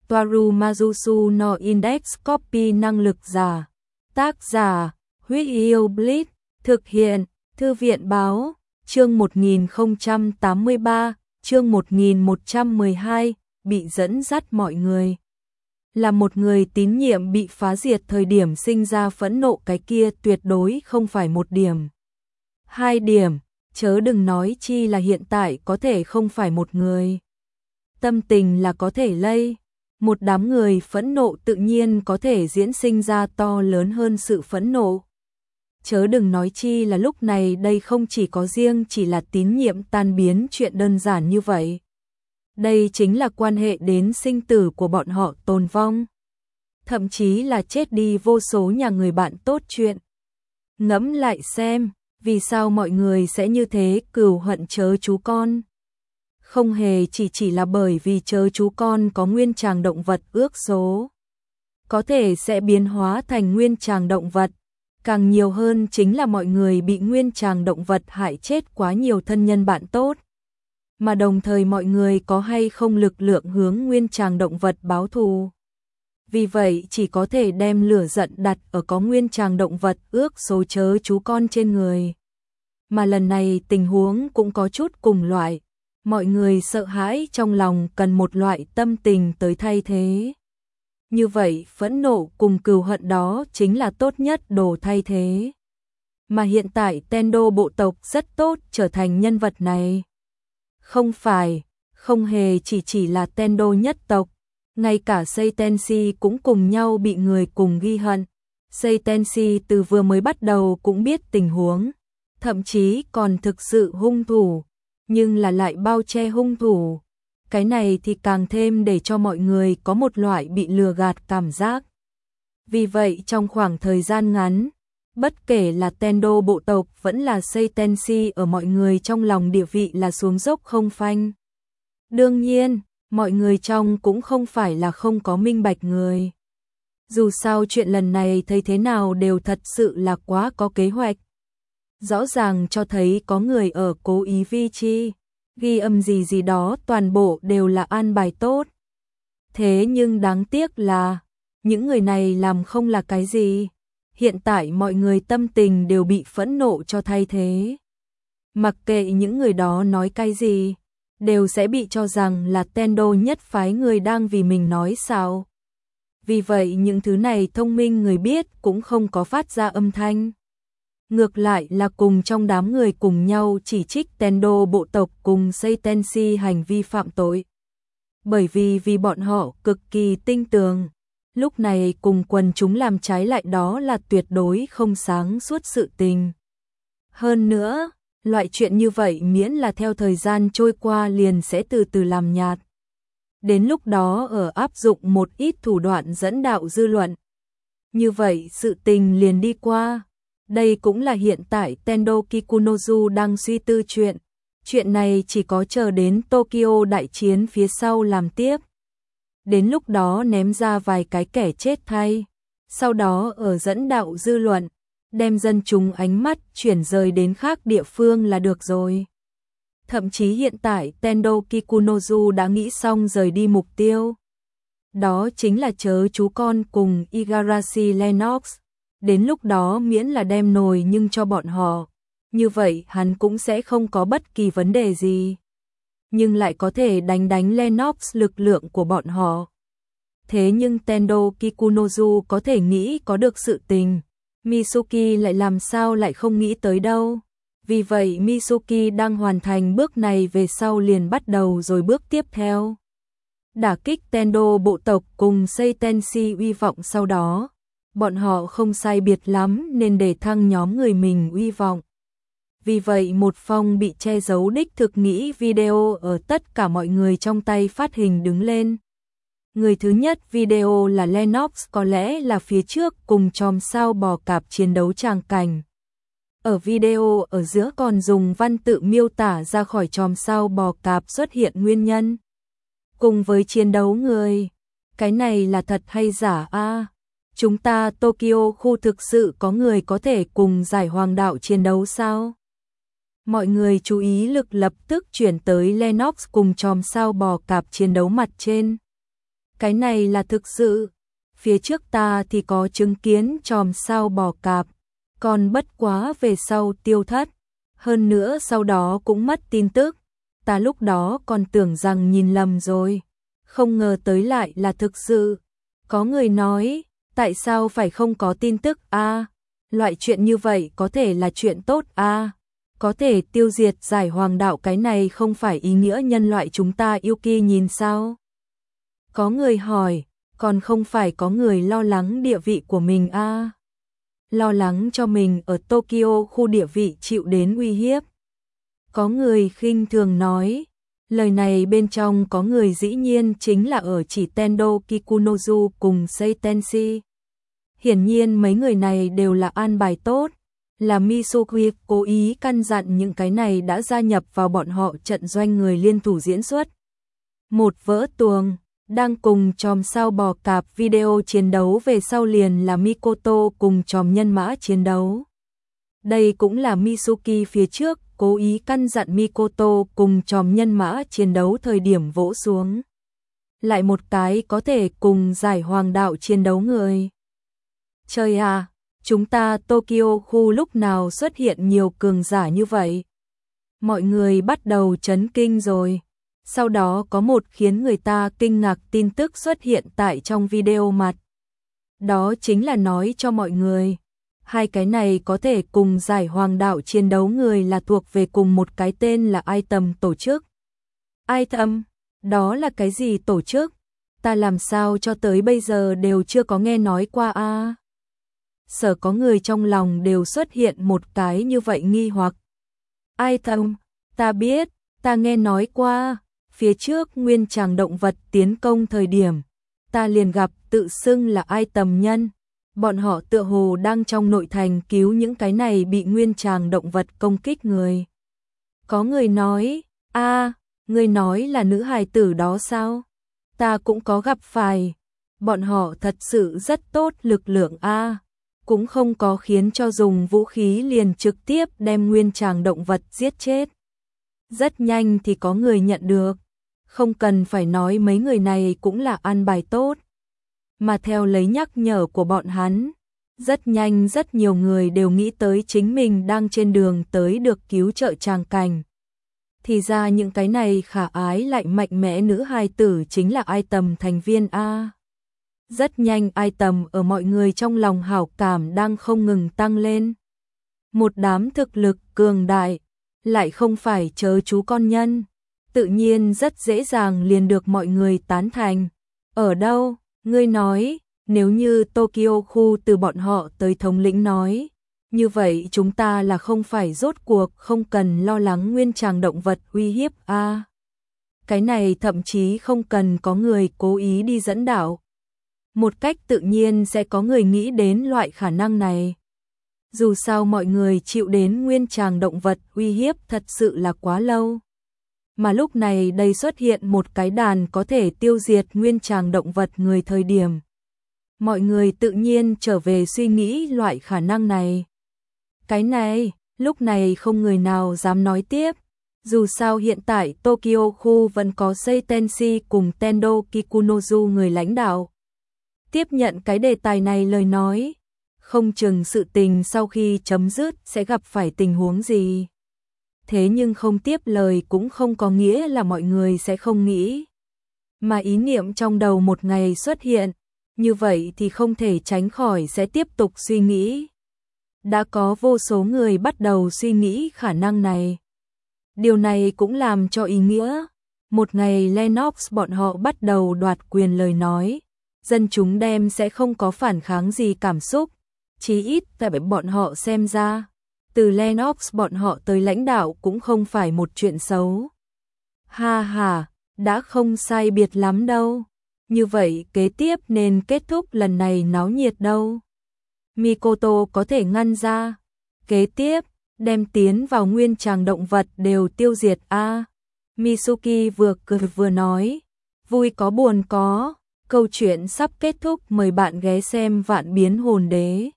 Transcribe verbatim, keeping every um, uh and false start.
Toaru Majusu no Index Copy năng lực giả. Tác giả, Huyết Yêu Blitz, thực hiện, Thư viện báo, chương một nghìn không trăm tám mươi ba, chương một nghìn một trăm mười hai, bị dẫn dắt mọi người. Là một người tín nhiệm bị phá diệt thời điểm sinh ra phẫn nộ cái kia tuyệt đối không phải một điểm. Hai điểm, chớ đừng nói chi là hiện tại có thể không phải một người. Tâm tình là có thể lây. Một đám người phẫn nộ tự nhiên có thể diễn sinh ra to lớn hơn sự phẫn nộ. Chớ đừng nói chi là lúc này đây không chỉ có riêng chỉ là tín nhiệm tan biến chuyện đơn giản như vậy. Đây chính là quan hệ đến sinh tử của bọn họ tồn vong. Thậm chí là chết đi vô số nhà người bạn tốt chuyện. Ngẫm lại xem, vì sao mọi người sẽ như thế cừu hận chớ chú con. Không hề chỉ chỉ là bởi vì chớ chú con có nguyên tràng động vật ước số. Có thể sẽ biến hóa thành nguyên tràng động vật. Càng nhiều hơn chính là mọi người bị nguyên tràng động vật hại chết quá nhiều thân nhân bạn tốt. Mà đồng thời mọi người có hay không lực lượng hướng nguyên tràng động vật báo thù. Vì vậy chỉ có thể đem lửa giận đặt ở có nguyên tràng động vật ước số chớ chú con trên người. Mà lần này tình huống cũng có chút cùng loại. Mọi người sợ hãi trong lòng cần một loại tâm tình tới thay thế. Như vậy phẫn nộ cùng cừu hận đó chính là tốt nhất đồ thay thế. Mà hiện tại Tendo bộ tộc rất tốt trở thành nhân vật này. Không phải, không hề chỉ chỉ là Tendo nhất tộc. Ngay cả Seitenshi cũng cùng nhau bị người cùng ghi hận. Seitenshi từ vừa mới bắt đầu cũng biết tình huống. Thậm chí còn thực sự hung thủ. Nhưng là lại bao che hung thủ. Cái này thì càng thêm để cho mọi người có một loại bị lừa gạt cảm giác. Vì vậy trong khoảng thời gian ngắn, bất kể là Tendo bộ tộc vẫn là Seitenshi ở mọi người trong lòng địa vị là xuống dốc không phanh. Đương nhiên, mọi người trong cũng không phải là không có minh bạch người. Dù sao chuyện lần này thấy thế nào đều thật sự là quá có kế hoạch. Rõ ràng cho thấy có người ở cố ý vi chi, ghi âm gì gì đó toàn bộ đều là an bài tốt. Thế nhưng đáng tiếc là, những người này làm không là cái gì. Hiện tại mọi người tâm tình đều bị phẫn nộ cho thay thế. Mặc kệ những người đó nói cái gì, đều sẽ bị cho rằng là Tendo nhất phái người đang vì mình nói sao. Vì vậy những thứ này thông minh người biết cũng không có phát ra âm thanh. Ngược lại là cùng trong đám người cùng nhau chỉ trích Tendo bộ tộc cùng Seitenshi hành vi phạm tội. Bởi vì vì bọn họ cực kỳ tinh tường, lúc này cùng quần chúng làm trái lại đó là tuyệt đối không sáng suốt sự tình. Hơn nữa, loại chuyện như vậy miễn là theo thời gian trôi qua liền sẽ từ từ làm nhạt. Đến lúc đó ở áp dụng một ít thủ đoạn dẫn đạo dư luận. Như vậy sự tình liền đi qua. Đây cũng là hiện tại Tendo Kikunozu đang suy tư chuyện. Chuyện này chỉ có chờ đến Tokyo đại chiến phía sau làm tiếp. Đến lúc đó ném ra vài cái kẻ chết thay. Sau đó ở dẫn đạo dư luận, đem dân chúng ánh mắt chuyển rời đến khác địa phương là được rồi. Thậm chí hiện tại Tendo Kikunozu đã nghĩ xong rời đi mục tiêu. Đó chính là chớ chú con cùng Igarashi Lennox. Đến lúc đó miễn là đem nồi nhưng cho bọn họ, như vậy hắn cũng sẽ không có bất kỳ vấn đề gì. Nhưng lại có thể đánh đánh Lennox lực lượng của bọn họ. Thế nhưng Tendo Kikunozu có thể nghĩ có được sự tình. Mitsuki lại làm sao lại không nghĩ tới đâu. Vì vậy Mitsuki đang hoàn thành bước này về sau liền bắt đầu rồi bước tiếp theo. Đả kích Tendo bộ tộc cùng Seitenshi uy vọng sau đó. Bọn họ không sai biệt lắm nên để thăng nhóm người mình uy vọng. Vì vậy một phong bị che giấu đích thực nghĩ video ở tất cả mọi người trong tay phát hình đứng lên. Người thứ nhất video là Lennox có lẽ là phía trước cùng chòm sao bò cạp chiến đấu tràng cảnh. Ở video ở giữa còn dùng văn tự miêu tả ra khỏi chòm sao bò cạp xuất hiện nguyên nhân. Cùng với chiến đấu người. Cái này là thật hay giả a? À? Chúng ta Tokyo khu thực sự có người có thể cùng giải hoàng đạo chiến đấu sao? Mọi người chú ý lực lập tức chuyển tới Lennox cùng chòm sao bò cạp chiến đấu mặt trên. Cái này là thực sự. Phía trước ta thì có chứng kiến chòm sao bò cạp, còn bất quá về sau tiêu thất. Hơn nữa sau đó cũng mất tin tức. Ta lúc đó còn tưởng rằng nhìn lầm rồi. Không ngờ tới lại là thực sự. Có người nói, tại sao phải không có tin tức a? À, loại chuyện như vậy có thể là chuyện tốt a. À, có thể tiêu diệt giải hoàng đạo, cái này không phải ý nghĩa nhân loại chúng ta yêu kỳ nhìn sao? Có người hỏi, còn không phải có người lo lắng địa vị của mình a? À, lo lắng cho mình ở Tokyo khu địa vị chịu đến uy hiếp. Có người khinh thường nói, lời này bên trong có người dĩ nhiên chính là ở chỉ Tendo Kikunozu cùng Seitenshi. Hiển nhiên mấy người này đều là an bài tốt, là Misuki cố ý căn dặn những cái này đã gia nhập vào bọn họ trận doanh người liên thủ diễn xuất. Một vỡ tuồng, đang cùng chòm sao bò cạp video chiến đấu về sau liền là Mikoto cùng chòm nhân mã chiến đấu. Đây cũng là Mitsuki phía trước cố ý căn dặn Mikoto cùng chòm nhân mã chiến đấu thời điểm vỗ xuống. Lại một cái có thể cùng giải hoàng đạo chiến đấu người. Trời à, chúng ta Tokyo khu lúc nào xuất hiện nhiều cường giả như vậy? Mọi người bắt đầu chấn kinh rồi. Sau đó có một khiến người ta kinh ngạc tin tức xuất hiện tại trong video mặt. Đó chính là nói cho mọi người, hai cái này có thể cùng giải hoàng đạo chiến đấu người là thuộc về cùng một cái tên là Item tổ chức. Item, đó là cái gì tổ chức? Ta làm sao cho tới bây giờ đều chưa có nghe nói qua a. À, sợ có người trong lòng đều xuất hiện một cái như vậy nghi hoặc. Item, ta biết, ta nghe nói qua, phía trước nguyên tràng động vật tiến công thời điểm, ta liền gặp tự xưng là Item nhân. Bọn họ tựa hồ đang trong nội thành cứu những cái này bị nguyên tràng động vật công kích người. Có người nói, a, à, người nói là nữ hài tử đó sao? Ta cũng có gặp phải. Bọn họ thật sự rất tốt lực lượng a, à, cũng không có khiến cho dùng vũ khí liền trực tiếp đem nguyên tràng động vật giết chết. Rất nhanh thì có người nhận được. Không cần phải nói mấy người này cũng là an bài tốt. Mà theo lấy nhắc nhở của bọn hắn, rất nhanh rất nhiều người đều nghĩ tới chính mình đang trên đường tới được cứu trợ tràng cảnh. Thì ra những cái này khả ái lại mạnh mẽ nữ hài tử chính là Item thành viên a. Rất nhanh Item ở mọi người trong lòng hảo cảm đang không ngừng tăng lên. Một đám thực lực cường đại, lại không phải chớ chú con nhân, tự nhiên rất dễ dàng liền được mọi người tán thành. Ở đâu? Ngươi nói, nếu như Tokyo khu từ bọn họ tới thống lĩnh nói, như vậy chúng ta là không phải rốt cuộc không cần lo lắng nguyên tràng động vật uy hiếp a. À, cái này thậm chí không cần có người cố ý đi dẫn đạo. Một cách tự nhiên sẽ có người nghĩ đến loại khả năng này. Dù sao mọi người chịu đến nguyên tràng động vật uy hiếp thật sự là quá lâu. Mà lúc này đây xuất hiện một cái đàn có thể tiêu diệt nguyên tràng động vật người thời điểm. Mọi người tự nhiên trở về suy nghĩ loại khả năng này. Cái này, lúc này không người nào dám nói tiếp. Dù sao hiện tại Tokyo khu vẫn có Seitenshi cùng Tendo Kikunozu người lãnh đạo. Tiếp nhận cái đề tài này lời nói, không chừng sự tình sau khi chấm dứt sẽ gặp phải tình huống gì. Thế nhưng không tiếp lời cũng không có nghĩa là mọi người sẽ không nghĩ. Mà ý niệm trong đầu một ngày xuất hiện, như vậy thì không thể tránh khỏi sẽ tiếp tục suy nghĩ. Đã có vô số người bắt đầu suy nghĩ khả năng này. Điều này cũng làm cho ý nghĩa. Một ngày Lennox bọn họ bắt đầu đoạt quyền lời nói, dân chúng đem sẽ không có phản kháng gì cảm xúc, chí ít tại bọn họ xem ra. Từ Lennox bọn họ tới lãnh đạo cũng không phải một chuyện xấu. Ha ha, đã không sai biệt lắm đâu. Như vậy kế tiếp nên kết thúc lần này náo nhiệt đâu. Mikoto có thể ngăn ra. Kế tiếp, đem tiến vào nguyên tràng động vật đều tiêu diệt a. À, Mitsuki vừa cười vừa nói. Vui có buồn có. Câu chuyện sắp kết thúc, mời bạn ghé xem Vạn Biến Hồn Đế.